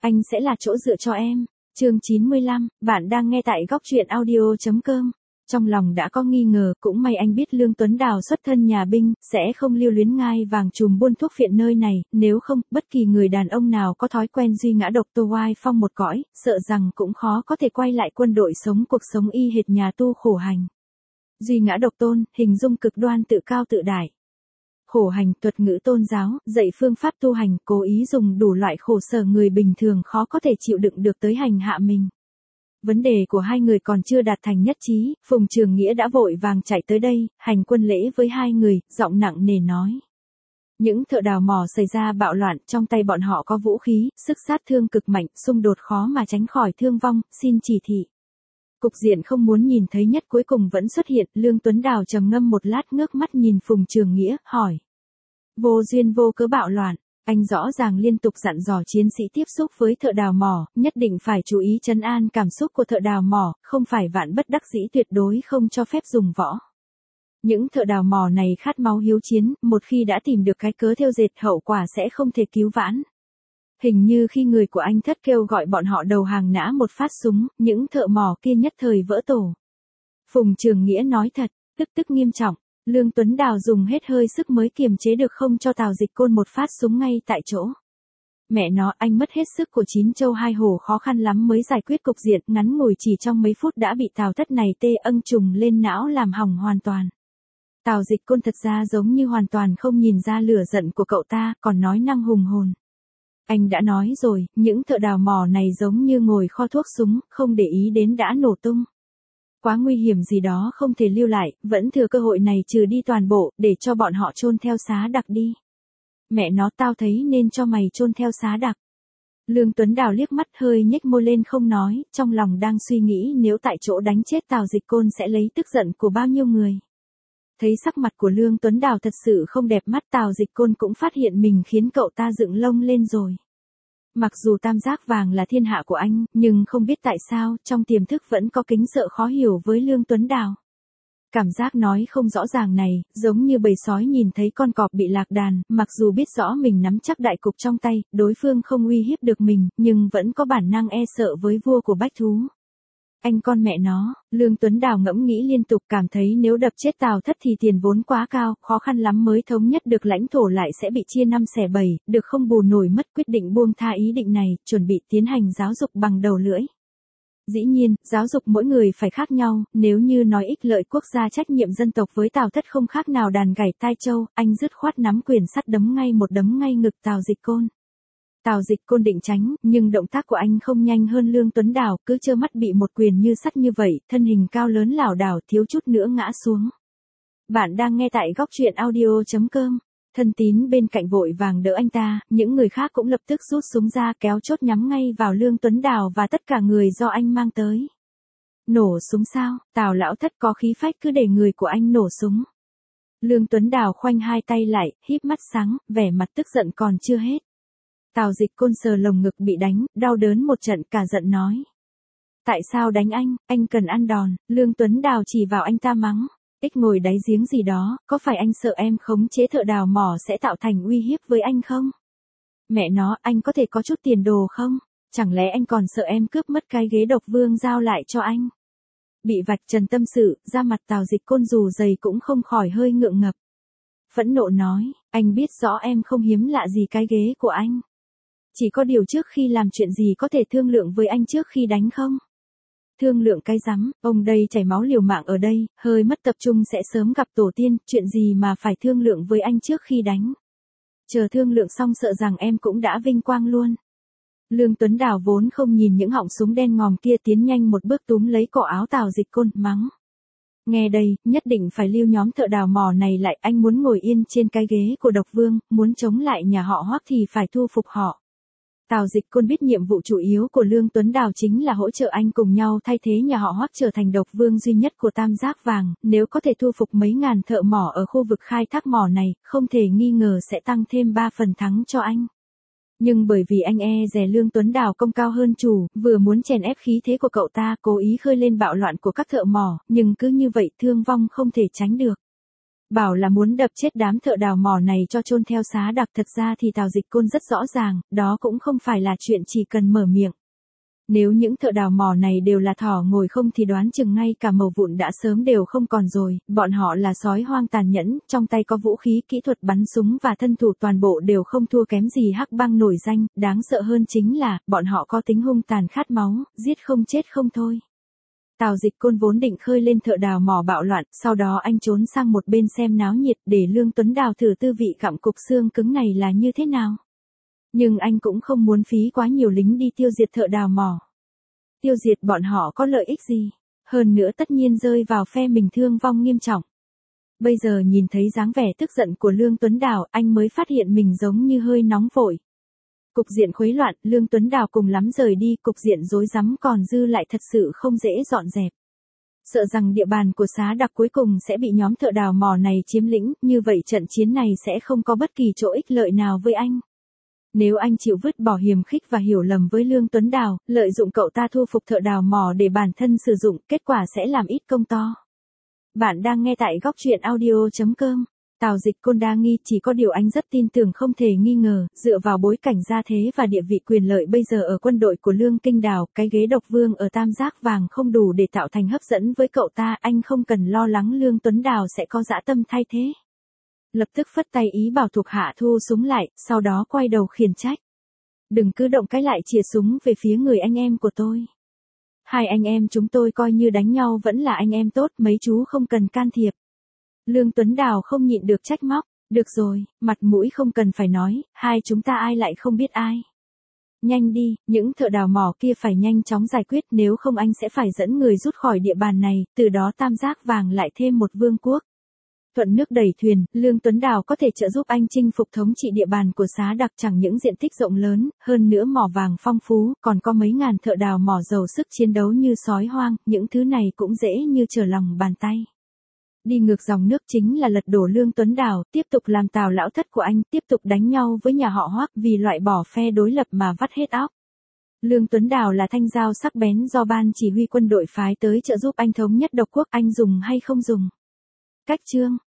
anh sẽ là chỗ dựa cho em. Chương 95, bạn đang nghe tại góc truyện audio.com. Trong lòng đã có nghi ngờ, cũng may anh biết Lương Tuấn Đào xuất thân nhà binh, sẽ không lưu luyến ngai vàng trùm buôn thuốc phiện nơi này, nếu không, bất kỳ người đàn ông nào có thói quen duy ngã độc tô oai phong một cõi, sợ rằng cũng khó có thể quay lại quân đội sống cuộc sống y hệt nhà tu khổ hành. Duy ngã độc tôn, hình dung cực đoan tự cao tự đại. Khổ hành, thuật ngữ tôn giáo, dạy phương pháp tu hành, cố ý dùng đủ loại khổ sở người bình thường khó có thể chịu đựng được tới hành hạ mình. Vấn đề của hai người còn chưa đạt thành nhất trí, Phùng Trường Nghĩa đã vội vàng chạy tới đây, hành quân lễ với hai người, giọng nặng nề nói. Những thợ đào mỏ xảy ra bạo loạn, trong tay bọn họ có vũ khí, sức sát thương cực mạnh, xung đột khó mà tránh khỏi thương vong, xin chỉ thị. Cục diện không muốn nhìn thấy nhất cuối cùng vẫn xuất hiện, Lương Tuấn Đào trầm ngâm một lát ngước mắt nhìn Phùng Trường Nghĩa, hỏi. Vô duyên vô cớ bạo loạn. Anh rõ ràng liên tục dặn dò chiến sĩ tiếp xúc với thợ đào mỏ, nhất định phải chú ý trấn an cảm xúc của thợ đào mỏ, không phải vạn bất đắc dĩ tuyệt đối không cho phép dùng võ. Những thợ đào mỏ này khát máu hiếu chiến, một khi đã tìm được cái cớ thêu dệt hậu quả sẽ không thể cứu vãn. Hình như khi người của anh thất kêu gọi bọn họ đầu hàng nã một phát súng, những thợ mỏ kia nhất thời vỡ tổ. Phùng Trường Nghĩa nói thật, tức nghiêm trọng. Lương Tuấn Đào dùng hết hơi sức mới kiềm chế được không cho Tào Dịch Côn một phát súng ngay tại chỗ. Mẹ nó, anh mất hết sức của 9 châu 2 hổ khó khăn lắm mới giải quyết cục diện, ngắn ngủi chỉ trong mấy phút đã bị Tào Thất này tê âng trùng lên não làm hỏng hoàn toàn. Tào Dịch Côn thật ra giống như hoàn toàn không nhìn ra lửa giận của cậu ta, còn nói năng hùng hồn. Anh đã nói rồi, những thợ đào mỏ này giống như ngồi kho thuốc súng, không để ý đến đã nổ tung. Quá nguy hiểm gì đó không thể lưu lại, vẫn thừa cơ hội này trừ đi toàn bộ, để cho bọn họ chôn theo xá đặc đi. Mẹ nó, tao thấy nên cho mày chôn theo xá đặc. Lương Tuấn Đào liếc mắt hơi nhếch môi lên không nói, trong lòng đang suy nghĩ nếu tại chỗ đánh chết Tào Dịch Côn sẽ lấy tức giận của bao nhiêu người. Thấy sắc mặt của Lương Tuấn Đào thật sự không đẹp mắt, Tào Dịch Côn cũng phát hiện mình khiến cậu ta dựng lông lên rồi. Mặc dù tam giác vàng là thiên hạ của anh, nhưng không biết tại sao, trong tiềm thức vẫn có kính sợ khó hiểu với Lương Tuấn Đào. Cảm giác nói không rõ ràng này, giống như bầy sói nhìn thấy con cọp bị lạc đàn, mặc dù biết rõ mình nắm chắc đại cục trong tay, đối phương không uy hiếp được mình, nhưng vẫn có bản năng e sợ với vua của bách thú. Anh con mẹ nó, Lương Tuấn Đào ngẫm nghĩ liên tục, cảm thấy nếu đập chết Tào Thất thì tiền vốn quá cao, khó khăn lắm mới thống nhất được lãnh thổ lại sẽ bị chia 5 xẻ 7, được không bù nổi mất, quyết định buông tha ý định này, chuẩn bị tiến hành giáo dục bằng đầu lưỡi. Dĩ nhiên, giáo dục mỗi người phải khác nhau, nếu như nói ích lợi quốc gia trách nhiệm dân tộc với Tào Thất không khác nào đàn gảy tai trâu, anh dứt khoát nắm quyền sắt đấm ngay một đấm ngay ngực Tào Dịch Côn. Tào Dịch Côn định tránh, nhưng động tác của anh không nhanh hơn Lương Tuấn Đào, cứ trơ mắt bị một quyền như sắt như vậy, thân hình cao lớn lảo đảo thiếu chút nữa ngã xuống. Bạn đang nghe tại góc truyện audio.com. Thân Tín bên cạnh vội vàng đỡ anh ta, những người khác cũng lập tức rút súng ra kéo chốt nhắm ngay vào Lương Tuấn Đào và tất cả người do anh mang tới. Nổ súng sao, Tào lão thất có khí phách cứ để người của anh nổ súng. Lương Tuấn Đào khoanh hai tay lại, híp mắt sáng, vẻ mặt tức giận còn chưa hết. Tào Dịch Côn sờ lồng ngực bị đánh, đau đớn một trận cả giận nói. Tại sao đánh anh cần ăn đòn, Lương Tuấn Đào chỉ vào anh ta mắng. Ích ngồi đáy giếng gì đó, có phải anh sợ em khống chế thợ đào mỏ sẽ tạo thành uy hiếp với anh không? Mẹ nó, anh có thể có chút tiền đồ không? Chẳng lẽ anh còn sợ em cướp mất cái ghế độc vương giao lại cho anh? Bị vạch trần tâm sự, da mặt Tào Dịch Côn dù dày cũng không khỏi hơi ngượng ngập. Phẫn nộ nói, anh biết rõ em không hiếm lạ gì cái ghế của anh. Chỉ có điều trước khi làm chuyện gì có thể thương lượng với anh trước khi đánh không? Thương lượng cái rắm, ông đây chảy máu liều mạng ở đây, hơi mất tập trung sẽ sớm gặp tổ tiên, chuyện gì mà phải thương lượng với anh trước khi đánh. Chờ thương lượng xong sợ rằng em cũng đã vinh quang luôn. Lương Tuấn Đào vốn không nhìn những họng súng đen ngòm kia tiến nhanh một bước túm lấy cổ áo Tào Dịch Côn, mắng. Nghe đây, nhất định phải lưu nhóm thợ đào mỏ này lại, anh muốn ngồi yên trên cái ghế của độc vương, muốn chống lại nhà họ Hoắc thì phải thu phục họ. Tào Dịch Côn biết nhiệm vụ chủ yếu của Lương Tuấn Đào chính là hỗ trợ anh cùng nhau thay thế nhà họ Hoắc trở thành độc vương duy nhất của Tam Giác Vàng, nếu có thể thu phục mấy ngàn thợ mỏ ở khu vực khai thác mỏ này, không thể nghi ngờ sẽ tăng thêm 3 phần thắng cho anh. Nhưng bởi vì anh e dè Lương Tuấn Đào công cao hơn chủ, vừa muốn chèn ép khí thế của cậu ta, cố ý khơi lên bạo loạn của các thợ mỏ, nhưng cứ như vậy thương vong không thể tránh được. Bảo là muốn đập chết đám thợ đào mỏ này cho chôn theo Xá Đặc, thật ra thì Tào Dịch Côn rất rõ ràng, đó cũng không phải là chuyện chỉ cần mở miệng. Nếu những thợ đào mỏ này đều là thỏ ngồi không thì đoán chừng ngay cả mẩu vụn đã sớm đều không còn rồi, bọn họ là sói hoang tàn nhẫn, trong tay có vũ khí, kỹ thuật bắn súng và thân thủ toàn bộ đều không thua kém gì Hắc Bang nổi danh, đáng sợ hơn chính là, bọn họ có tính hung tàn khát máu, giết không chết không thôi. Tào Dịch Côn vốn định khơi lên thợ đào mỏ bạo loạn, sau đó anh trốn sang một bên xem náo nhiệt để Lương Tuấn Đào thử tư vị gặm cục xương cứng này là như thế nào. Nhưng anh cũng không muốn phí quá nhiều lính đi tiêu diệt thợ đào mỏ. Tiêu diệt bọn họ có lợi ích gì? Hơn nữa tất nhiên rơi vào phe mình thương vong nghiêm trọng. Bây giờ nhìn thấy dáng vẻ tức giận của Lương Tuấn Đào, anh mới phát hiện mình giống như hơi nóng vội. Cục diện khuấy loạn, Lương Tuấn Đào cùng lắm rời đi, cục diện rối rắm còn dư lại thật sự không dễ dọn dẹp. Sợ rằng địa bàn của Xá Đặc cuối cùng sẽ bị nhóm thợ đào mỏ này chiếm lĩnh, như vậy trận chiến này sẽ không có bất kỳ chỗ ích lợi nào với anh. Nếu anh chịu vứt bỏ hiềm khích và hiểu lầm với Lương Tuấn Đào, lợi dụng cậu ta thu phục thợ đào mỏ để bản thân sử dụng, kết quả sẽ làm ít công to. Bạn đang nghe tại góc truyện audio.com. Tào Dịch Côn đa nghi, chỉ có điều anh rất tin tưởng không thể nghi ngờ, dựa vào bối cảnh gia thế và địa vị quyền lợi bây giờ ở quân đội của Lương Kinh Đào, cái ghế độc vương ở Tam Giác Vàng không đủ để tạo thành hấp dẫn với cậu ta, anh không cần lo lắng Lương Tuấn Đào sẽ có dã tâm thay thế. Lập tức phất tay ý bảo thuộc hạ thu súng lại, sau đó quay đầu khiển trách. Đừng cứ động cái lại chĩa súng về phía người anh em của tôi. Hai anh em chúng tôi coi như đánh nhau vẫn là anh em tốt, mấy chú không cần can thiệp. Lương Tuấn Đào không nhịn được trách móc, được rồi, mặt mũi không cần phải nói, hai chúng ta ai lại không biết ai. Nhanh đi, những thợ đào mỏ kia phải nhanh chóng giải quyết, nếu không anh sẽ phải dẫn người rút khỏi địa bàn này, từ đó Tam Giác Vàng lại thêm một vương quốc. Thuận nước đẩy thuyền, Lương Tuấn Đào có thể trợ giúp anh chinh phục thống trị địa bàn của Xá Đặc, chẳng những diện tích rộng lớn, hơn nữa mỏ vàng phong phú, còn có mấy ngàn thợ đào mỏ giàu sức chiến đấu như sói hoang, những thứ này cũng dễ như trở lòng bàn tay. Đi ngược dòng nước chính là lật đổ Lương Tuấn Đào, tiếp tục làm Tào lão thất của anh, tiếp tục đánh nhau với nhà họ Hoắc vì loại bỏ phe đối lập mà vắt hết óc. Lương Tuấn Đào là thanh dao sắc bén do ban chỉ huy quân đội phái tới trợ giúp anh thống nhất độc quốc, anh dùng hay không dùng? Cách chương